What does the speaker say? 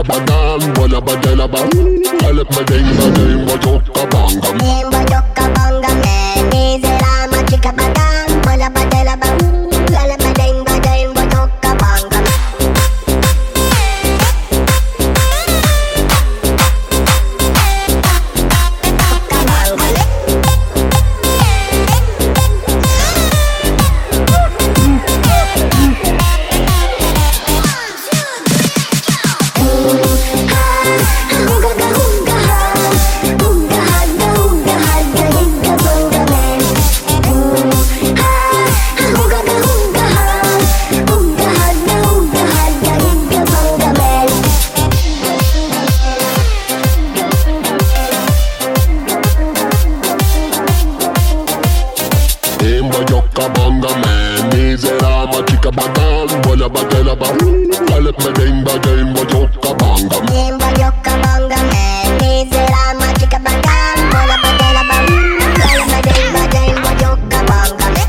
chika bagan, wala badala ba? Alat mading bajokka banga. Bajokka banga me, nizera ma chika bagan, wala badala ba? Alat mading bajokka banga. Bajokka banga man, nizera ma chika bagan, wala badala ba? Alat mading bajokka banga. Bajokka banga me, nizera ma chika bagan, wala badala ba? Alat mading bajokka banga me.